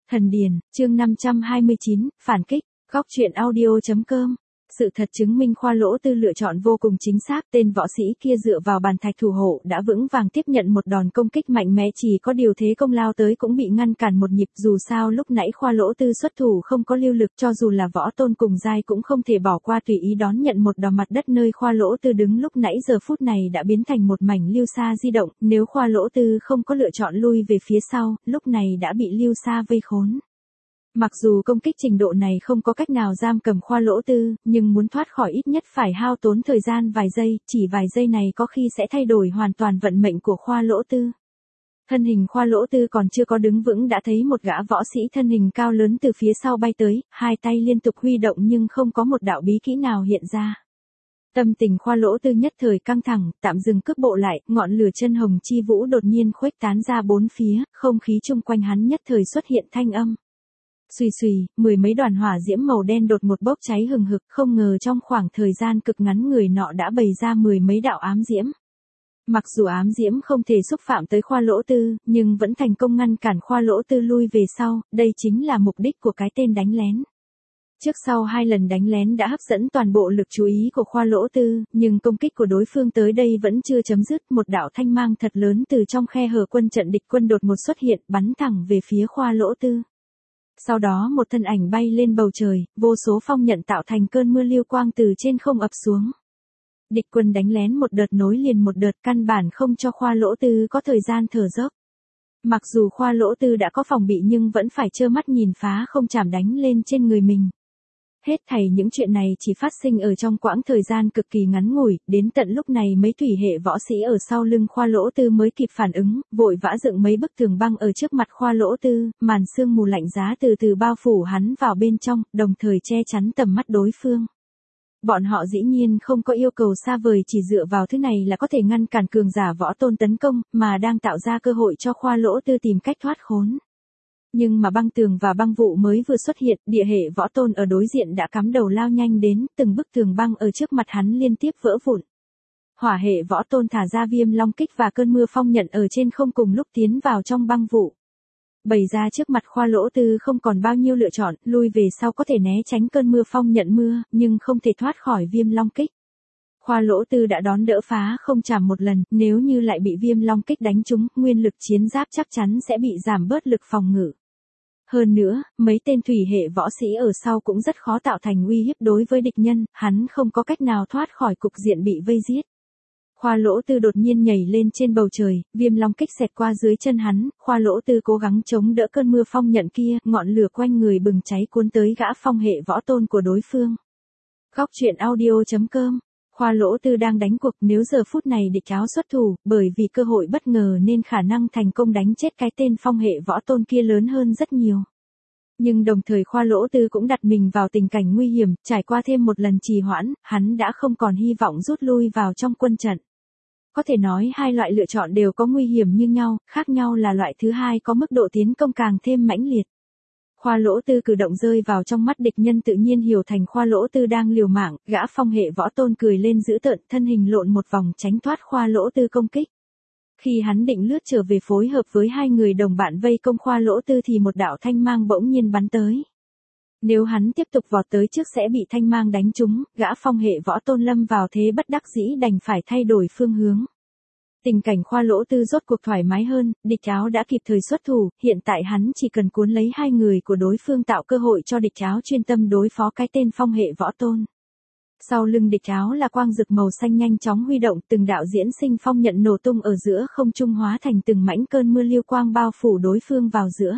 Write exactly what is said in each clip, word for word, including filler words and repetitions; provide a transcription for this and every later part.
Thần Điền, chương năm trăm hai mươi chín, phản kích, góc truyện audio chấm com. Sự thật chứng minh Khoa Lỗ Tư lựa chọn vô cùng chính xác, tên võ sĩ kia dựa vào bàn thạch thủ hộ đã vững vàng tiếp nhận một đòn công kích mạnh mẽ, chỉ có điều thế công lao tới cũng bị ngăn cản một nhịp, dù sao lúc nãy Khoa Lỗ Tư xuất thủ không có lưu lực, cho dù là võ tôn cùng giai cũng không thể bỏ qua tùy ý đón nhận một đòn. Mặt đất nơi Khoa Lỗ Tư đứng lúc nãy giờ phút này đã biến thành một mảnh lưu sa di động, nếu Khoa Lỗ Tư không có lựa chọn lui về phía sau, lúc này đã bị lưu sa vây khốn. Mặc dù công kích trình độ này không có cách nào giam cầm Khoa Lỗ Tư, nhưng muốn thoát khỏi ít nhất phải hao tốn thời gian vài giây, chỉ vài giây này có khi sẽ thay đổi hoàn toàn vận mệnh của Khoa Lỗ Tư. Thân hình Khoa Lỗ Tư còn chưa có đứng vững đã thấy một gã võ sĩ thân hình cao lớn từ phía sau bay tới, hai tay liên tục huy động nhưng không có một đạo bí kỹ nào hiện ra. Tâm tình Khoa Lỗ Tư nhất thời căng thẳng, tạm dừng cước bộ lại, ngọn lửa chân hồng chi vũ đột nhiên khuếch tán ra bốn phía, không khí chung quanh hắn nhất thời xuất hiện thanh âm. Xùy xùy, mười mấy đoàn hỏa diễm màu đen đột một bốc cháy hừng hực, không ngờ trong khoảng thời gian cực ngắn người nọ đã bày ra mười mấy đạo ám diễm. Mặc dù ám diễm không thể xúc phạm tới Khoa Lỗ Tư, nhưng vẫn thành công ngăn cản Khoa Lỗ Tư lui về sau, đây chính là mục đích của cái tên đánh lén. Trước sau hai lần đánh lén đã hấp dẫn toàn bộ lực chú ý của Khoa Lỗ Tư, nhưng công kích của đối phương tới đây vẫn chưa chấm dứt, một đạo thanh mang thật lớn từ trong khe hở quân trận địch quân đột một xuất hiện, bắn thẳng về phía Khoa Lỗ Tư. Sau đó một thân ảnh bay lên bầu trời, vô số phong nhận tạo thành cơn mưa lưu quang từ trên không ập xuống. Địch quân đánh lén một đợt nối liền một đợt, căn bản không cho Khoa Lỗ Tư có thời gian thở dốc. Mặc dù Khoa Lỗ Tư đã có phòng bị nhưng vẫn phải trơ mắt nhìn phá không chảm đánh lên trên người mình. Hết thảy những chuyện này chỉ phát sinh ở trong quãng thời gian cực kỳ ngắn ngủi, đến tận lúc này mấy thủy hệ võ sĩ ở sau lưng Khoa Lỗ Tư mới kịp phản ứng, vội vã dựng mấy bức tường băng ở trước mặt Khoa Lỗ Tư, màn sương mù lạnh giá từ từ bao phủ hắn vào bên trong, đồng thời che chắn tầm mắt đối phương. Bọn họ dĩ nhiên không có yêu cầu xa vời, chỉ dựa vào thứ này là có thể ngăn cản cường giả võ tôn tấn công, mà đang tạo ra cơ hội cho Khoa Lỗ Tư tìm cách thoát khốn. Nhưng mà băng tường và băng vụ mới vừa xuất hiện, địa hệ võ tôn ở đối diện đã cắm đầu lao nhanh đến, từng bức tường băng ở trước mặt hắn liên tiếp vỡ vụn. Hỏa hệ võ tôn thả ra viêm long kích và cơn mưa phong nhận ở trên không cùng lúc tiến vào trong băng vụ. Bày ra trước mặt Khoa Lỗ Tư không còn bao nhiêu lựa chọn, lui về sau có thể né tránh cơn mưa phong nhận mưa, nhưng không thể thoát khỏi viêm long kích. Khoa Lỗ Tư đã đón đỡ phá không chảm một lần, nếu như lại bị viêm long kích đánh trúng, nguyên lực chiến giáp chắc chắn sẽ bị giảm bớt lực phòng ngự. Hơn nữa, mấy tên thủy hệ võ sĩ ở sau cũng rất khó tạo thành uy hiếp đối với địch nhân, hắn không có cách nào thoát khỏi cục diện bị vây giết. Khoa Lỗ Tư đột nhiên nhảy lên trên bầu trời, viêm long kích xẹt qua dưới chân hắn, Khoa Lỗ Tư cố gắng chống đỡ cơn mưa phong nhận kia, ngọn lửa quanh người bừng cháy cuốn tới gã phong hệ võ tôn của đối phương. Góc truyện audio chấm com. Khoa Lỗ Tư đang đánh cuộc, nếu giờ phút này địch áo xuất thủ, bởi vì cơ hội bất ngờ nên khả năng thành công đánh chết cái tên phong hệ võ tôn kia lớn hơn rất nhiều. Nhưng đồng thời Khoa Lỗ Tư cũng đặt mình vào tình cảnh nguy hiểm, trải qua thêm một lần trì hoãn, hắn đã không còn hy vọng rút lui vào trong quân trận. Có thể nói hai loại lựa chọn đều có nguy hiểm như nhau, khác nhau là loại thứ hai có mức độ tiến công càng thêm mãnh liệt. Khoa Lỗ Tư cử động rơi vào trong mắt địch nhân tự nhiên hiểu thành Khoa Lỗ Tư đang liều mạng, gã phong hệ võ tôn cười lên dữ tợn, thân hình lộn một vòng tránh thoát Khoa Lỗ Tư công kích. Khi hắn định lướt trở về phối hợp với hai người đồng bạn vây công Khoa Lỗ Tư thì một đạo thanh mang bỗng nhiên bắn tới. Nếu hắn tiếp tục vọt tới trước sẽ bị thanh mang đánh trúng, gã phong hệ võ tôn lâm vào thế bất đắc dĩ đành phải thay đổi phương hướng. Tình cảnh Khoa Lỗ Tư rốt cuộc thoải mái hơn, địch áo đã kịp thời xuất thủ, hiện tại hắn chỉ cần cuốn lấy hai người của đối phương tạo cơ hội cho địch áo chuyên tâm đối phó cái tên phong hệ võ tôn. Sau lưng địch áo là quang dực màu xanh nhanh chóng huy động, từng đạo diễn sinh phong nhận nổ tung ở giữa không trung hóa thành từng mảnh cơn mưa lưu quang bao phủ đối phương vào giữa.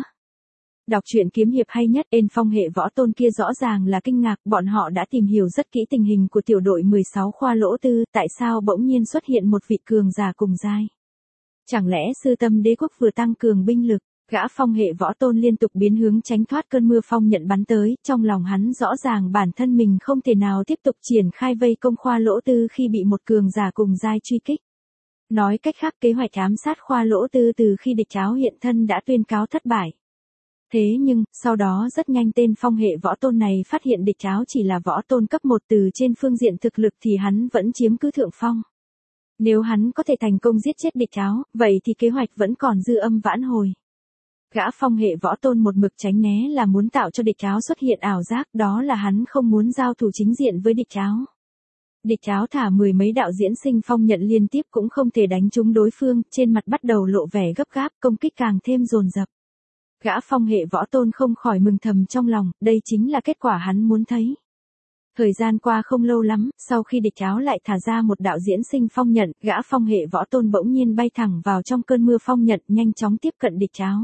Đọc truyện kiếm hiệp hay nhất, ên phong hệ võ tôn kia rõ ràng là kinh ngạc, bọn họ đã tìm hiểu rất kỹ tình hình của tiểu đội mười sáu Khoa Lỗ Tư, tại sao bỗng nhiên xuất hiện một vị cường giả cùng giai. Chẳng lẽ sư tâm đế quốc vừa tăng cường binh lực, gã phong hệ võ tôn liên tục biến hướng tránh thoát cơn mưa phong nhận bắn tới, trong lòng hắn rõ ràng bản thân mình không thể nào tiếp tục triển khai vây công Khoa Lỗ Tư khi bị một cường giả cùng giai truy kích. Nói cách khác kế hoạch ám sát Khoa Lỗ Tư từ khi địch áo hiện thân đã tuyên cáo thất bại. Thế nhưng, sau đó rất nhanh tên phong hệ võ tôn này phát hiện địch áo chỉ là võ tôn cấp một, từ trên phương diện thực lực thì hắn vẫn chiếm cứ thượng phong. Nếu hắn có thể thành công giết chết địch áo, vậy thì kế hoạch vẫn còn dư âm vãn hồi. Gã phong hệ võ tôn một mực tránh né là muốn tạo cho địch áo xuất hiện ảo giác, đó là hắn không muốn giao thủ chính diện với địch áo. Địch áo thả mười mấy đạo diễn sinh phong nhận liên tiếp cũng không thể đánh trúng đối phương, trên mặt bắt đầu lộ vẻ gấp gáp, công kích càng thêm dồn dập. Gã phong hệ võ tôn không khỏi mừng thầm trong lòng, đây chính là kết quả hắn muốn thấy. Thời gian qua không lâu lắm, sau khi địch áo lại thả ra một đạo diễn sinh phong nhận, gã phong hệ võ tôn bỗng nhiên bay thẳng vào trong cơn mưa phong nhận, nhanh chóng tiếp cận địch áo.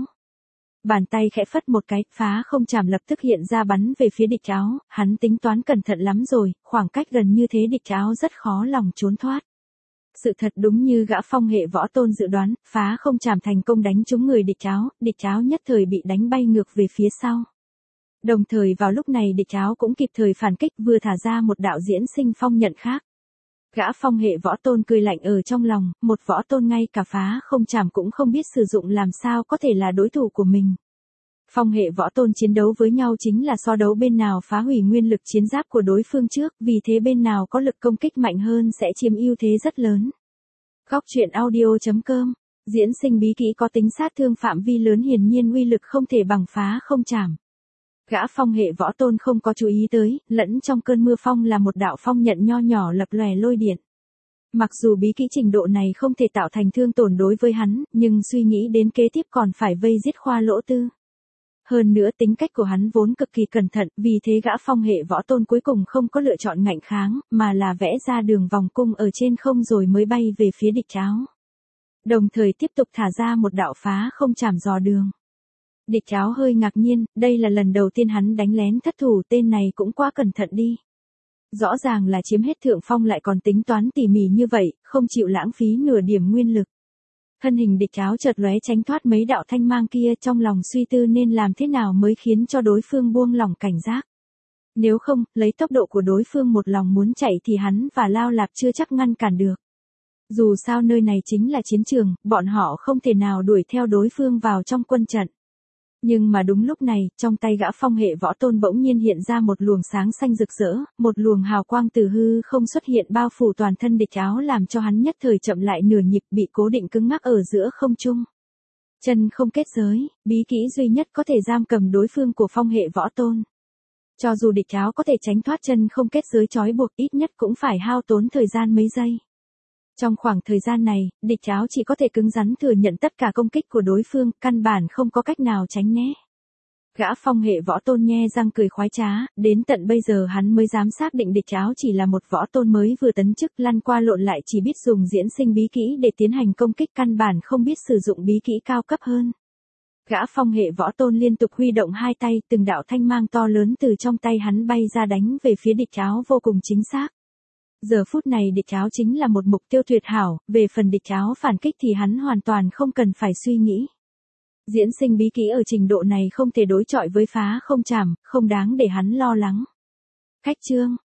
Bàn tay khẽ phất một cái, phá không chảm lập tức hiện ra bắn về phía địch áo, hắn tính toán cẩn thận lắm rồi, khoảng cách gần như thế địch áo rất khó lòng trốn thoát. Sự thật đúng như gã phong hệ võ tôn dự đoán, phá không chảm thành công đánh trúng người địch áo, địch áo nhất thời bị đánh bay ngược về phía sau. Đồng thời vào lúc này địch áo cũng kịp thời phản kích, vừa thả ra một đạo diễn sinh phong nhận khác. Gã phong hệ võ tôn cười lạnh ở trong lòng, một võ tôn ngay cả phá không chảm cũng không biết sử dụng làm sao có thể là đối thủ của mình. Phong hệ võ tôn chiến đấu với nhau chính là so đấu bên nào phá hủy nguyên lực chiến giáp của đối phương trước, vì thế bên nào có lực công kích mạnh hơn sẽ chiếm ưu thế rất lớn. Góc truyện audio chấm com, diễn sinh bí kỹ có tính sát thương phạm vi lớn, hiển nhiên uy lực không thể bằng phá không chảm. Gã phong hệ võ tôn không có chú ý tới, lẫn trong cơn mưa phong là một đạo phong nhận nho nhỏ lập lòe lôi điện. Mặc dù bí kỹ trình độ này không thể tạo thành thương tổn đối với hắn, nhưng suy nghĩ đến kế tiếp còn phải vây giết Khoa Lỗ Tư. Hơn nữa tính cách của hắn vốn cực kỳ cẩn thận, vì thế gã phong hệ võ tôn cuối cùng không có lựa chọn ngạnh kháng, mà là vẽ ra đường vòng cung ở trên không rồi mới bay về phía địch áo. Đồng thời tiếp tục thả ra một đạo phá không chảm dò đường. Địch áo hơi ngạc nhiên, đây là lần đầu tiên hắn đánh lén thất thủ, tên này cũng quá cẩn thận đi. Rõ ràng là chiếm hết thượng phong lại còn tính toán tỉ mỉ như vậy, không chịu lãng phí nửa điểm nguyên lực. Thân hình địch áo chợt lóe tránh thoát mấy đạo thanh mang kia, trong lòng suy tư nên làm thế nào mới khiến cho đối phương buông lỏng cảnh giác. Nếu không, lấy tốc độ của đối phương một lòng muốn chạy thì hắn và Lao Lạp chưa chắc ngăn cản được. Dù sao nơi này chính là chiến trường, bọn họ không thể nào đuổi theo đối phương vào trong quân trận. Nhưng mà đúng lúc này, trong tay gã phong hệ võ tôn bỗng nhiên hiện ra một luồng sáng xanh rực rỡ, một luồng hào quang từ hư không xuất hiện bao phủ toàn thân địch áo, làm cho hắn nhất thời chậm lại nửa nhịp, bị cố định cứng ngắc ở giữa không trung. Chân không kết giới, bí kỹ duy nhất có thể giam cầm đối phương của phong hệ võ tôn. Cho dù địch áo có thể tránh thoát chân không kết giới trói buộc, ít nhất cũng phải hao tốn thời gian mấy giây. Trong khoảng thời gian này, địch áo chỉ có thể cứng rắn thừa nhận tất cả công kích của đối phương, căn bản không có cách nào tránh né. Gã phong hệ võ tôn nhe răng cười khoái trá, đến tận bây giờ hắn mới dám xác định địch áo chỉ là một võ tôn mới vừa tấn chức, lăn qua lộn lại chỉ biết dùng diễn sinh bí kỹ để tiến hành công kích, căn bản không biết sử dụng bí kỹ cao cấp hơn. Gã phong hệ võ tôn liên tục huy động hai tay, từng đạo thanh mang to lớn từ trong tay hắn bay ra đánh về phía địch áo vô cùng chính xác. Giờ phút này địch áo chính là một mục tiêu tuyệt hảo, về phần địch áo phản kích thì hắn hoàn toàn không cần phải suy nghĩ. Diễn sinh bí kỹ ở trình độ này không thể đối chọi với phá không chảm, không đáng để hắn lo lắng. Khách chương,